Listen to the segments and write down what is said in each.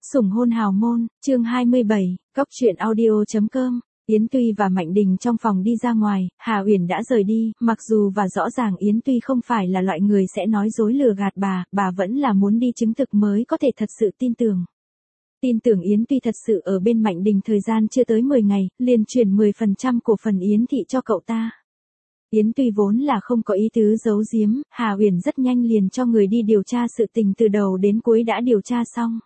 Sủng hôn hào môn, chương 27, Cóc truyện audio.com. Yến Tuy và Mạnh Đình trong phòng đi ra ngoài, Hà Uyển đã rời đi, mặc dù và rõ ràng Yến Tuy không phải là loại người sẽ nói dối lừa gạt bà vẫn là muốn đi chứng thực mới có thể thật sự tin tưởng. Tin tưởng Yến Tuy thật sự ở bên Mạnh Đình thời gian chưa tới 10 ngày, liền chuyển 10% cổ phần Yến Thị cho cậu ta. Yến Tuy vốn là không có ý tứ giấu giếm, Hà Uyển rất nhanh liền cho người đi điều tra sự tình từ đầu đến cuối đã điều tra xong.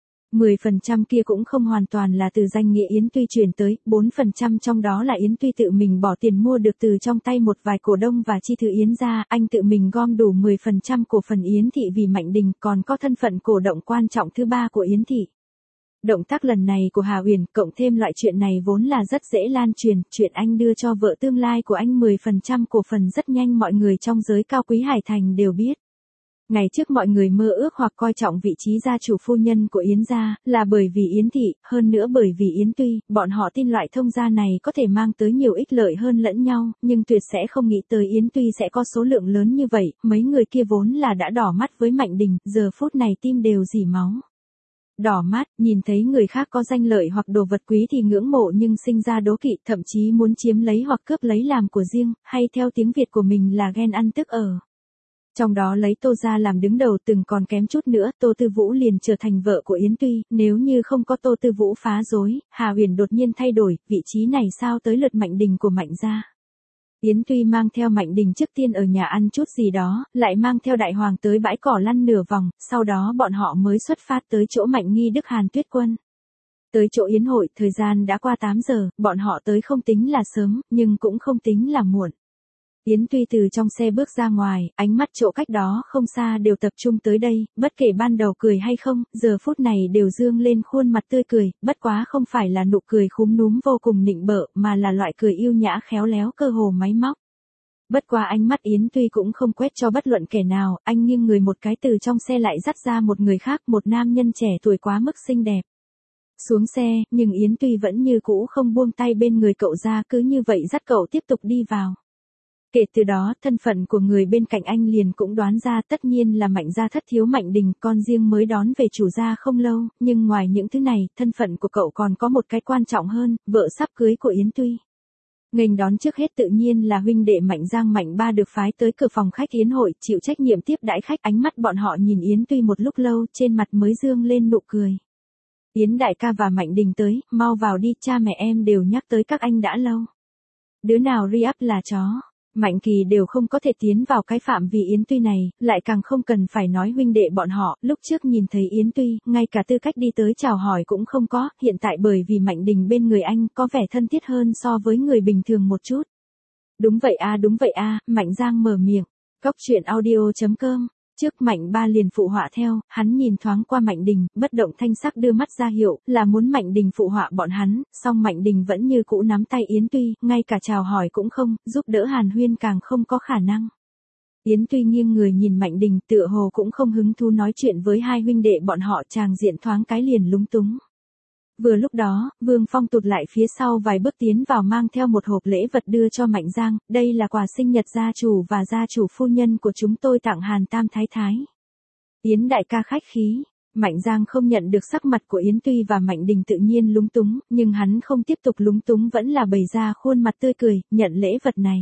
10% kia cũng không hoàn toàn là từ danh nghĩa Yến Tuy chuyển tới, 4% trong đó là Yến Tuy tự mình bỏ tiền mua được từ trong tay một vài cổ đông và chi thư Yến ra, anh tự mình gom đủ 10% cổ phần Yến Thị vì Mạnh Đình, còn có thân phận cổ động quan trọng thứ ba của Yến Thị. Động tác lần này của Hà Uyển, cộng thêm loại chuyện này vốn là rất dễ lan truyền, chuyện anh đưa cho vợ tương lai của anh 10% cổ phần rất nhanh mọi người trong giới cao quý Hải Thành đều biết. Ngày trước mọi người mơ ước hoặc coi trọng vị trí gia chủ phu nhân của Yến gia, là bởi vì Yến Thị, hơn nữa bởi vì Yến Tuy, bọn họ tin loại thông gia này có thể mang tới nhiều ích lợi hơn lẫn nhau, nhưng tuyệt sẽ không nghĩ tới Yến Tuy sẽ có số lượng lớn như vậy, mấy người kia vốn là đã đỏ mắt với Mạnh Đình, giờ phút này tim đều rỉ máu. Đỏ mắt, nhìn thấy người khác có danh lợi hoặc đồ vật quý thì ngưỡng mộ nhưng sinh ra đố kỵ, thậm chí muốn chiếm lấy hoặc cướp lấy làm của riêng, hay theo tiếng Việt của mình là ghen ăn tức ở. Trong đó lấy Tô gia làm đứng đầu, từng còn kém chút nữa, Tô Tư Vũ liền trở thành vợ của Yến Tuy, nếu như không có Tô Tư Vũ phá rối, Hà Uyển đột nhiên thay đổi, vị trí này sao tới lượt Mạnh Đình của Mạnh gia. Yến Tuy mang theo Mạnh Đình trước tiên ở nhà ăn chút gì đó, lại mang theo Đại Hoàng tới bãi cỏ lăn nửa vòng, sau đó bọn họ mới xuất phát tới chỗ Mạnh Nghi Đức Hàn Tuyết Quân. Tới chỗ yến hội, thời gian đã qua 8 giờ, bọn họ tới không tính là sớm, nhưng cũng không tính là muộn. Yến Tuy từ trong xe bước ra ngoài, ánh mắt chỗ cách đó không xa đều tập trung tới đây, bất kể ban đầu cười hay không, giờ phút này đều dương lên khuôn mặt tươi cười, bất quá không phải là nụ cười khúm núm vô cùng nịnh bợ, mà là loại cười yêu nhã khéo léo cơ hồ máy móc. Bất quá ánh mắt Yến Tuy cũng không quét cho bất luận kẻ nào, anh nghiêng người một cái từ trong xe lại dắt ra một người khác, một nam nhân trẻ tuổi quá mức xinh đẹp. Xuống xe, nhưng Yến Tuy vẫn như cũ không buông tay bên người cậu ra, cứ như vậy dắt cậu tiếp tục đi vào. Kể từ đó, thân phận của người bên cạnh anh liền cũng đoán ra, tất nhiên là Mạnh gia thất thiếu Mạnh Đình, con riêng mới đón về chủ gia không lâu, nhưng ngoài những thứ này, thân phận của cậu còn có một cái quan trọng hơn, vợ sắp cưới của Yến Tuy. Nghênh đón trước hết tự nhiên là huynh đệ Mạnh Giang Mạnh Ba được phái tới cửa phòng khách yến hội, chịu trách nhiệm tiếp đãi khách, ánh mắt bọn họ nhìn Yến Tuy một lúc lâu, trên mặt mới dương lên nụ cười. Yến đại ca và Mạnh Đình tới, mau vào đi, cha mẹ em đều nhắc tới các anh đã lâu. Đứa nào re-up là chó. Mạnh Kỳ đều không có thể tiến vào cái phạm vi Yến Tuy này, lại càng không cần phải nói huynh đệ bọn họ, lúc trước nhìn thấy Yến Tuy, ngay cả tư cách đi tới chào hỏi cũng không có, hiện tại bởi vì Mạnh Đình bên người anh, có vẻ thân thiết hơn so với người bình thường một chút. Đúng vậy a, Mạnh Giang mở miệng. Cóc truyện audio.com. Trước Mạnh Ba liền phụ họa theo, hắn nhìn thoáng qua Mạnh Đình, bất động thanh sắc đưa mắt ra hiệu, là muốn Mạnh Đình phụ họa bọn hắn, song Mạnh Đình vẫn như cũ nắm tay Yến Tuy, ngay cả chào hỏi cũng không, giúp đỡ hàn huyên càng không có khả năng. Yến Tuy nghiêng người nhìn Mạnh Đình, tựa hồ cũng không hứng thú nói chuyện với hai huynh đệ bọn họ, tràng diện thoáng cái liền lúng túng. Vừa lúc đó, Vương Phong tụt lại phía sau vài bước tiến vào mang theo một hộp lễ vật đưa cho Mạnh Giang, đây là quà sinh nhật gia chủ và gia chủ phu nhân của chúng tôi tặng Hàn Tam Thái Thái. Yến đại ca khách khí, Mạnh Giang không nhận được sắc mặt của Yến Tuy và Mạnh Đình tự nhiên lúng túng, nhưng hắn không tiếp tục lúng túng vẫn là bày ra khuôn mặt tươi cười, nhận lễ vật này.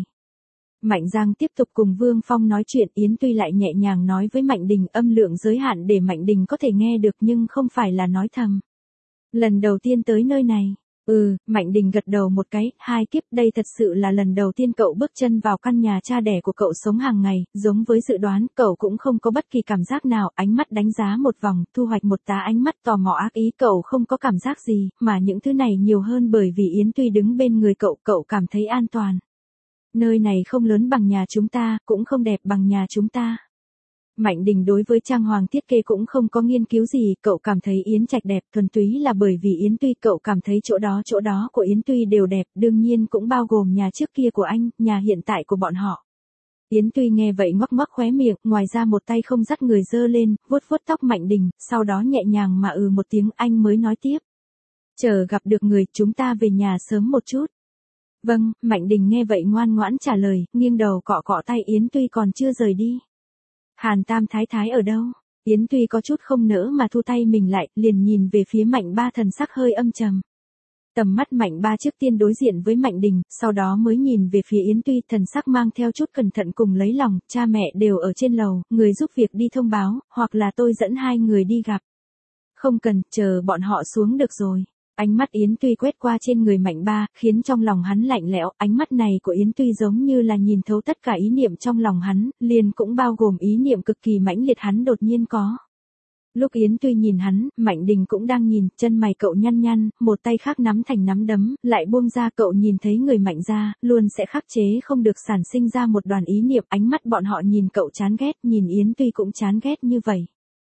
Mạnh Giang tiếp tục cùng Vương Phong nói chuyện, Yến Tuy lại nhẹ nhàng nói với Mạnh Đình, âm lượng giới hạn để Mạnh Đình có thể nghe được nhưng không phải là nói thầm. Lần đầu tiên tới nơi này. Mạnh Đình gật đầu một cái, hai kiếp, đây thật sự là lần đầu tiên cậu bước chân vào căn nhà cha đẻ của cậu sống hàng ngày, giống với dự đoán, cậu cũng không có bất kỳ cảm giác nào, ánh mắt đánh giá một vòng, thu hoạch một tá ánh mắt tò mò ác ý, cậu không có cảm giác gì, mà những thứ này nhiều hơn bởi vì Yến Tuy đứng bên người cậu cảm thấy an toàn. Nơi này không lớn bằng nhà chúng ta, cũng không đẹp bằng nhà chúng ta. Mạnh Đình đối với trang hoàng thiết kế cũng không có nghiên cứu gì, cậu cảm thấy Yến Trạch đẹp, thuần túy là bởi vì Yến Tuy, cậu cảm thấy chỗ đó của Yến Tuy đều đẹp, đương nhiên cũng bao gồm nhà trước kia của anh, nhà hiện tại của bọn họ. Yến Tuy nghe vậy ngoắc ngoắc khóe miệng, ngoài ra một tay không dắt người giơ lên, vuốt vuốt tóc Mạnh Đình, sau đó nhẹ nhàng mà một tiếng, anh mới nói tiếp. Chờ gặp được người, chúng ta về nhà sớm một chút. Vâng, Mạnh Đình nghe vậy ngoan ngoãn trả lời, nghiêng đầu cọ cọ tay Yến Tuy còn chưa rời đi. Hàn Tam Thái Thái ở đâu? Yến Tuy có chút không nỡ mà thu tay mình lại, liền nhìn về phía Mạnh Ba, thần sắc hơi âm trầm. Tầm mắt Mạnh Ba trước tiên đối diện với Mạnh Đình, sau đó mới nhìn về phía Yến Tuy, thần sắc mang theo chút cẩn thận cùng lấy lòng, cha mẹ đều ở trên lầu, người giúp việc đi thông báo, hoặc là tôi dẫn hai người đi gặp. Không cần, chờ bọn họ xuống được rồi. Ánh mắt Yến Tuy quét qua trên người Mạnh Ba, khiến trong lòng hắn lạnh lẽo, ánh mắt này của Yến Tuy giống như là nhìn thấu tất cả ý niệm trong lòng hắn, liền cũng bao gồm ý niệm cực kỳ mãnh liệt hắn đột nhiên có. Lúc Yến Tuy nhìn hắn, Mạnh Đình cũng đang nhìn, chân mày cậu nhăn nhăn, một tay khác nắm thành nắm đấm, lại buông ra, cậu nhìn thấy người Mạnh gia, luôn sẽ khắc chế không được sản sinh ra một đoàn ý niệm, ánh mắt bọn họ nhìn cậu chán ghét, nhìn Yến Tuy cũng chán ghét như vậy.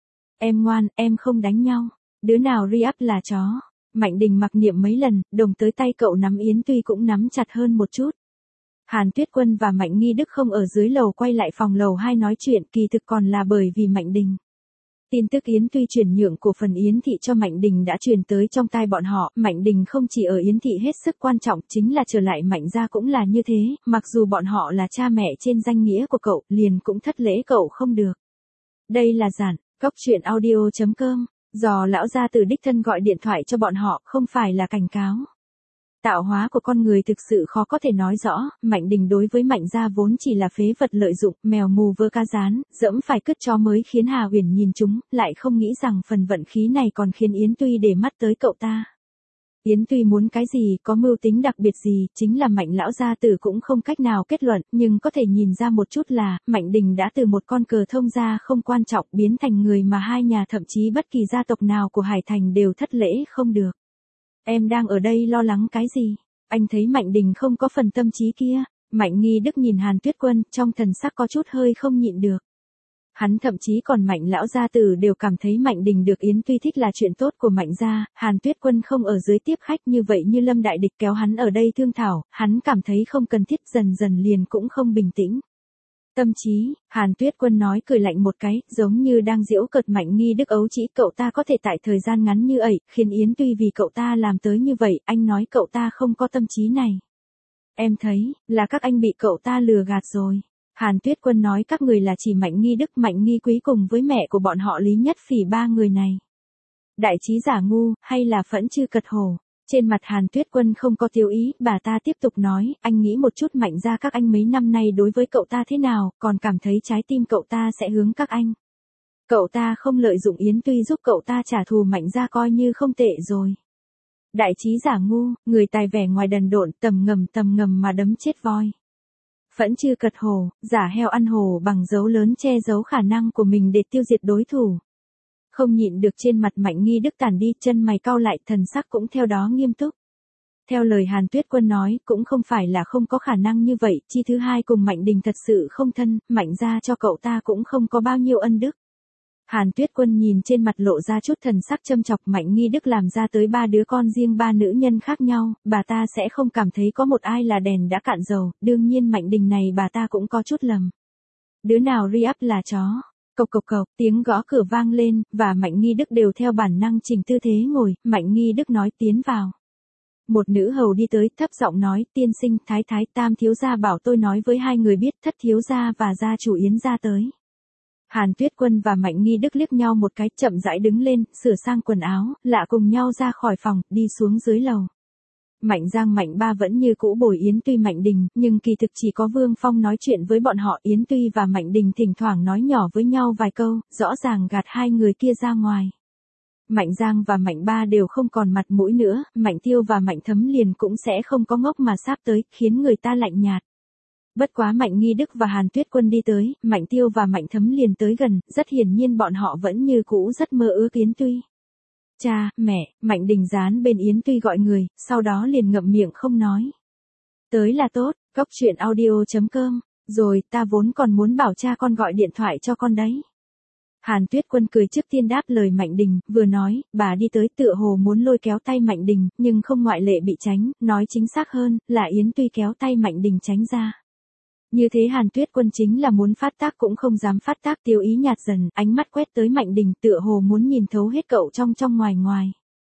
Em ngoan, em không đánh nhau, đứa nào re-up là chó. Mạnh Đình mặc niệm mấy lần, đồng tới tay cậu nắm Yến Tuy cũng nắm chặt hơn một chút. Hàn Tuyết Quân và Mạnh Nghi Đức không ở dưới lầu quay lại phòng lầu 2 nói chuyện, kỳ thực còn là bởi vì Mạnh Đình. Tin tức Yến Tuy chuyển nhượng cổ phần Yến Thị cho Mạnh Đình đã truyền tới trong tai bọn họ, Mạnh Đình không chỉ ở Yến Thị hết sức quan trọng, chính là trở lại Mạnh gia cũng là như thế, mặc dù bọn họ là cha mẹ trên danh nghĩa của cậu, liền cũng thất lễ cậu không được. Đây là giản, cóc truyện audio.com, do lão gia tử đích thân gọi điện thoại cho bọn họ, không phải là cảnh cáo. Tạo hóa của con người thực sự khó có thể nói rõ, Mạnh Đình đối với Mạnh gia vốn chỉ là phế vật lợi dụng, mèo mù vơ cá rán, dẫm phải cứt chó mới khiến Hà Uyển nhìn chúng, lại không nghĩ rằng phần vận khí này còn khiến Yến Tuy để mắt tới cậu ta. Yến Tuy muốn cái gì, có mưu tính đặc biệt gì, chính là Mạnh lão gia tử cũng không cách nào kết luận, nhưng có thể nhìn ra một chút là, Mạnh Đình đã từ một con cờ thông gia không quan trọng biến thành người mà hai nhà thậm chí bất kỳ gia tộc nào của Hải Thành đều thất lễ không được. Em đang ở đây lo lắng cái gì? Anh thấy Mạnh Đình không có phần tâm trí kia. Mạnh Nghi Đức nhìn Hàn Tuyết Quân, trong thần sắc có chút hơi không nhịn được. Hắn thậm chí còn Mạnh lão gia tử đều cảm thấy Mạnh Đình được Yến Tuy thích là chuyện tốt của Mạnh gia, Hàn Tuyết Quân không ở dưới tiếp khách như vậy như Lâm đại địch kéo hắn ở đây thương thảo, hắn cảm thấy không cần thiết, dần dần liền cũng không bình tĩnh. Tâm trí, Hàn Tuyết Quân nói cười lạnh một cái, giống như đang giễu cợt Mạnh Nghi Đức ấu trĩ, cậu ta có thể tại thời gian ngắn như ẩy, khiến Yến Tuy vì cậu ta làm tới như vậy, anh nói cậu ta không có tâm trí này. Em thấy, là các anh bị cậu ta lừa gạt rồi. Hàn Tuyết Quân nói các người là chỉ Mạnh Nghi Đức, Mạnh Nghi Quý cùng với mẹ của bọn họ Lý Nhất Phỉ, ba người này. Đại trí giả ngu, hay là phẫn chư cật hổ. Trên mặt Hàn Tuyết Quân không có tiêu ý, bà ta tiếp tục nói, anh nghĩ một chút Mạnh gia các anh mấy năm nay đối với cậu ta thế nào, còn cảm thấy trái tim cậu ta sẽ hướng các anh. Cậu ta không lợi dụng Yến Tuy giúp cậu ta trả thù Mạnh gia coi như không tệ rồi. Đại trí giả ngu, người tài vẻ ngoài đần độn, tầm ngầm mà đấm chết voi. Phẫn chư cật hổ, giả heo ăn hổ bằng dấu lớn che giấu khả năng của mình để tiêu diệt đối thủ. Không nhịn được trên mặt Mạnh Nghi Đức tàn đi, chân mày cau lại, thần sắc cũng theo đó nghiêm túc. Theo lời Hàn Tuyết Quân nói, cũng không phải là không có khả năng như vậy, chi thứ hai cùng Mạnh Đình thật sự không thân, Mạnh gia cho cậu ta cũng không có bao nhiêu ân đức. Hàn Tuyết Quân nhìn trên mặt lộ ra chút thần sắc châm chọc, Mạnh Nghi Đức làm ra tới 3 đứa con riêng 3 nữ nhân khác nhau, bà ta sẽ không cảm thấy có một ai là đèn đã cạn dầu, đương nhiên Mạnh Đình này bà ta cũng có chút lầm. Đứa nào re-up là chó. Cộc cộc cộc, tiếng gõ cửa vang lên, và Mạnh Nghi Đức đều theo bản năng chỉnh tư thế ngồi, Mạnh Nghi Đức nói tiến vào. Một nữ hầu đi tới, thấp giọng nói, tiên sinh, thái thái, tam thiếu gia bảo tôi nói với hai người biết, thất thiếu gia và gia chủ Yến gia tới. Hàn Tuyết Quân và Mạnh Nghi Đức liếc nhau một cái, chậm rãi đứng lên, sửa sang quần áo, lạ cùng nhau ra khỏi phòng, đi xuống dưới lầu. Mạnh Giang Mạnh Ba vẫn như cũ bồi Yến Tuy Mạnh Đình, nhưng kỳ thực chỉ có Vương Phong nói chuyện với bọn họ, Yến Tuy và Mạnh Đình thỉnh thoảng nói nhỏ với nhau vài câu, rõ ràng gạt hai người kia ra ngoài. Mạnh Giang và Mạnh Ba đều không còn mặt mũi nữa, Mạnh Tiêu và Mạnh Thấm liền cũng sẽ không có ngốc mà sáp tới, khiến người ta lạnh nhạt. Bất quá Mạnh Nghi Đức và Hàn Tuyết Quân đi tới, Mạnh Tiêu và Mạnh Thấm liền tới gần, rất hiển nhiên bọn họ vẫn như cũ rất mơ ước Yến Tuy. Cha, mẹ, Mạnh Đình dán bên Yến Tuy gọi người, sau đó liền ngậm miệng không nói. Tới là tốt, cóc truyện audio.com, rồi ta vốn còn muốn bảo cha con gọi điện thoại cho con đấy. Hàn Tuyết Quân cười trước tiên đáp lời Mạnh Đình, vừa nói, bà đi tới tựa hồ muốn lôi kéo tay Mạnh Đình, nhưng không ngoại lệ bị tránh, nói chính xác hơn, là Yến Tuy kéo tay Mạnh Đình tránh ra. Như thế Hàn Tuyết Quân chính là muốn phát tác cũng không dám phát tác, tiêu ý nhạt dần, ánh mắt quét tới Mạnh Đình tựa hồ muốn nhìn thấu hết cậu trong ngoài ngoài.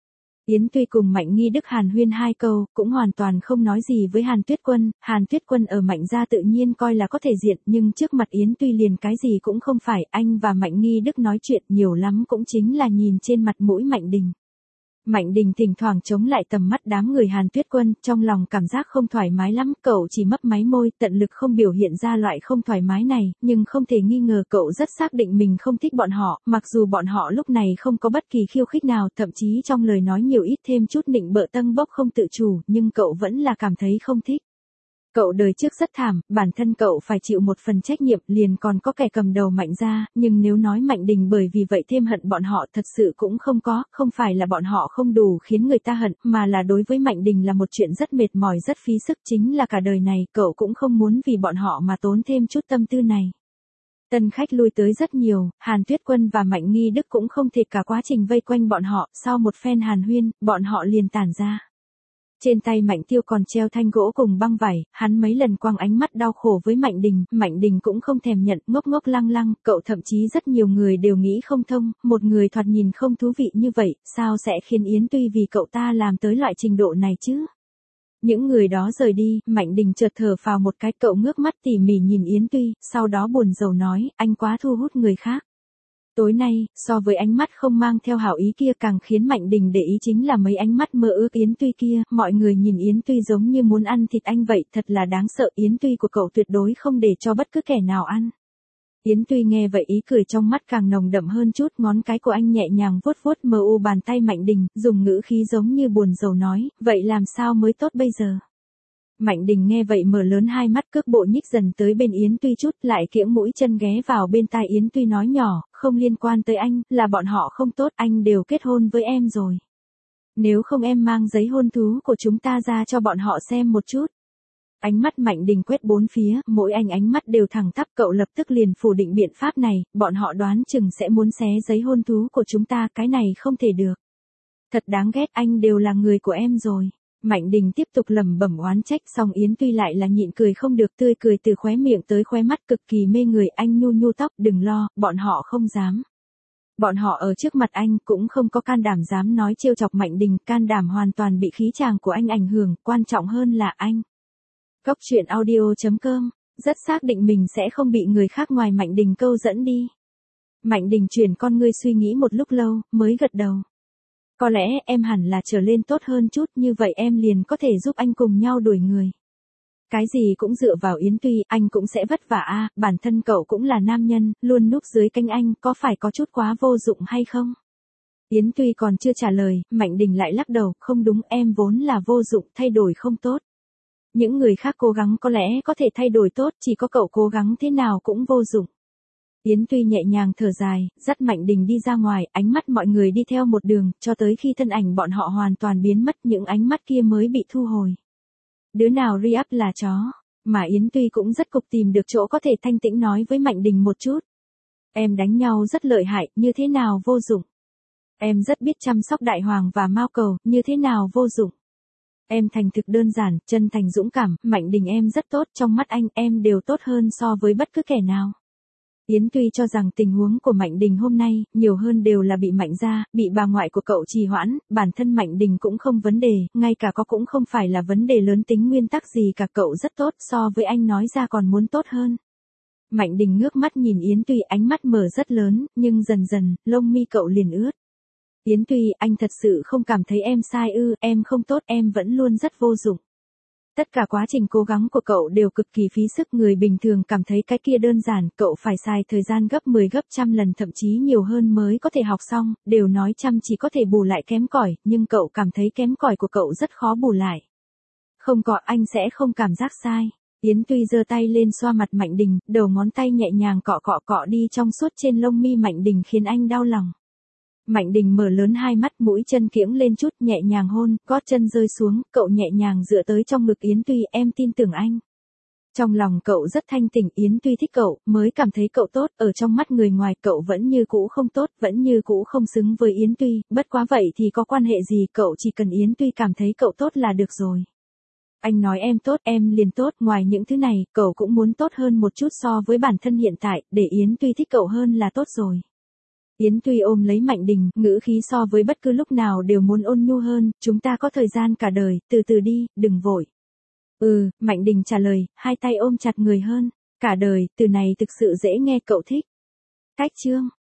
Yến Tuy cùng Mạnh Nghi Đức hàn huyên 2 câu, cũng hoàn toàn không nói gì với Hàn Tuyết Quân ở Mạnh gia tự nhiên coi là có thể diện, nhưng trước mặt Yến Tuy liền cái gì cũng không phải, anh và Mạnh Nghi Đức nói chuyện nhiều lắm cũng chính là nhìn trên mặt mũi Mạnh Đình. Mạnh Đình thỉnh thoảng chống lại tầm mắt đám người Hàn Tuyết Quân, trong lòng cảm giác không thoải mái lắm, cậu chỉ mấp máy môi, tận lực không biểu hiện ra loại không thoải mái này, nhưng không thể nghi ngờ cậu rất xác định mình không thích bọn họ, mặc dù bọn họ lúc này không có bất kỳ khiêu khích nào, thậm chí trong lời nói nhiều ít thêm chút nịnh bợ tâng bốc không tự chủ, nhưng cậu vẫn là cảm thấy không thích. Cậu đời trước rất thảm, bản thân cậu phải chịu một phần trách nhiệm, liền còn có kẻ cầm đầu Mạnh gia, nhưng nếu nói Mạnh Đình bởi vì vậy thêm hận bọn họ thật sự cũng không có, không phải là bọn họ không đủ khiến người ta hận, mà là đối với Mạnh Đình là một chuyện rất mệt mỏi rất phí sức, chính là cả đời này cậu cũng không muốn vì bọn họ mà tốn thêm chút tâm tư này. Tân khách lui tới rất nhiều, Hàn Tuyết Quân và Mạnh Nghi Đức cũng không thể cả quá trình vây quanh bọn họ, sau một phen hàn huyên, bọn họ liền tản ra. Trên tay Mạnh Tiêu còn treo thanh gỗ cùng băng vải, hắn mấy lần quăng ánh mắt đau khổ với Mạnh Đình cũng không thèm nhận, ngốc ngốc lăng lăng, cậu thậm chí rất nhiều người đều nghĩ không thông, một người thoạt nhìn không thú vị như vậy, sao sẽ khiến Yến Tuy vì cậu ta làm tới loại trình độ này chứ? Những người đó rời đi, Mạnh Đình chợt thở phào một cái, cậu ngước mắt tỉ mỉ nhìn Yến Tuy, sau đó buồn rầu nói, anh quá thu hút người khác. Tối nay, so với ánh mắt không mang theo hảo ý kia càng khiến Mạnh Đình để ý chính là mấy ánh mắt mơ ước Yến Tuy kia, mọi người nhìn Yến Tuy giống như muốn ăn thịt anh vậy, thật là đáng sợ, Yến Tuy của cậu tuyệt đối không để cho bất cứ kẻ nào ăn. Yến Tuy nghe vậy ý cười trong mắt càng nồng đậm hơn chút, ngón cái của anh nhẹ nhàng vuốt vuốt mờ u bàn tay Mạnh Đình, dùng ngữ khí giống như buồn rầu nói, vậy làm sao mới tốt bây giờ? Mạnh Đình nghe vậy mở lớn hai mắt, cước bộ nhích dần tới bên Yến Tuy chút, lại kiễng mũi chân ghé vào bên tai Yến Tuy nói nhỏ, không liên quan tới anh, là bọn họ không tốt, anh đều kết hôn với em rồi. Nếu không em mang giấy hôn thú của chúng ta ra cho bọn họ xem một chút. Ánh mắt Mạnh Đình quét bốn phía, mỗi ánh mắt đều thẳng tắp, cậu lập tức liền phủ định biện pháp này, bọn họ đoán chừng sẽ muốn xé giấy hôn thú của chúng ta, cái này không thể được. Thật đáng ghét, anh đều là người của em rồi. Mạnh Đình tiếp tục lẩm bẩm oán trách, song Yến Tuy lại là nhịn cười không được, tươi cười từ khóe miệng tới khóe mắt cực kỳ mê người, anh nhu nhu tóc, đừng lo, bọn họ không dám. Bọn họ ở trước mặt anh cũng không có can đảm dám nói trêu chọc Mạnh Đình, can đảm hoàn toàn bị khí chàng của anh ảnh hưởng, quan trọng hơn là anh. Góc truyện audio.com, rất xác định mình sẽ không bị người khác ngoài Mạnh Đình câu dẫn đi. Mạnh Đình chuyển con ngươi suy nghĩ một lúc lâu, mới gật đầu. Có lẽ em hẳn là trở lên tốt hơn chút, như vậy em liền có thể giúp anh cùng nhau đuổi người. Cái gì cũng dựa vào Yến Tuy, anh cũng sẽ vất vả a, bản thân cậu cũng là nam nhân, luôn núp dưới cánh anh, có phải có chút quá vô dụng hay không? Yến Tuy còn chưa trả lời, Mạnh Đình lại lắc đầu, không đúng, em vốn là vô dụng, thay đổi không tốt. Những người khác cố gắng có lẽ có thể thay đổi tốt, chỉ có cậu cố gắng thế nào cũng vô dụng. Yến Tuy nhẹ nhàng thở dài, dắt Mạnh Đình đi ra ngoài, ánh mắt mọi người đi theo một đường, cho tới khi thân ảnh bọn họ hoàn toàn biến mất, những ánh mắt kia mới bị thu hồi. Đứa nào re-up là chó, mà Yến Tuy cũng rất cục tìm được chỗ có thể thanh tĩnh nói với Mạnh Đình một chút. Em đánh nhau rất lợi hại, như thế nào vô dụng. Em rất biết chăm sóc đại hoàng và mao cầu, như thế nào vô dụng. Em thành thực đơn giản, chân thành dũng cảm, Mạnh Đình em rất tốt, trong mắt anh em đều tốt hơn so với bất cứ kẻ nào. Yến Tuy cho rằng tình huống của Mạnh Đình hôm nay, nhiều hơn đều là bị Mạnh gia, bị bà ngoại của cậu trì hoãn, bản thân Mạnh Đình cũng không vấn đề, ngay cả có cũng không phải là vấn đề lớn tính nguyên tắc gì cả, cậu rất tốt, so với anh nói ra còn muốn tốt hơn. Mạnh Đình ngước mắt nhìn Yến Tuy, ánh mắt mở rất lớn, nhưng dần dần, lông mi cậu liền ướt. Yến Tuy, anh thật sự không cảm thấy em sai ư, em không tốt, em vẫn luôn rất vô dụng. Tất cả quá trình cố gắng của cậu đều cực kỳ phí sức, người bình thường cảm thấy cái kia đơn giản, cậu phải xài thời gian gấp 10 gấp trăm lần thậm chí nhiều hơn mới có thể học xong, đều nói chăm chỉ có thể bù lại kém cỏi, nhưng cậu cảm thấy kém cỏi của cậu rất khó bù lại. Không có, anh sẽ không cảm giác sai. Yến Tuy giơ tay lên xoa mặt Mạnh Đình, đầu ngón tay nhẹ nhàng cọ cọ cọ đi trong suốt trên lông mi Mạnh Đình khiến anh đau lòng. Mạnh Đình mở lớn hai mắt, mũi chân kiễng lên chút, nhẹ nhàng hôn, gót chân rơi xuống, cậu nhẹ nhàng dựa tới trong ngực Yến Tuy, em tin tưởng anh. Trong lòng cậu rất thanh tỉnh, Yến Tuy thích cậu, mới cảm thấy cậu tốt, ở trong mắt người ngoài cậu vẫn như cũ không tốt, vẫn như cũ không xứng với Yến Tuy, bất quá vậy thì có quan hệ gì, cậu chỉ cần Yến Tuy cảm thấy cậu tốt là được rồi. Anh nói em tốt, em liền tốt, ngoài những thứ này, cậu cũng muốn tốt hơn một chút so với bản thân hiện tại, để Yến Tuy thích cậu hơn là tốt rồi. Yến Tuy ôm lấy Mạnh Đình, ngữ khí so với bất cứ lúc nào đều muốn ôn nhu hơn, chúng ta có thời gian cả đời, từ từ đi, đừng vội. Mạnh Đình trả lời, hai tay ôm chặt người hơn. Cả đời, từ này thực sự dễ nghe, cậu thích. Cách chương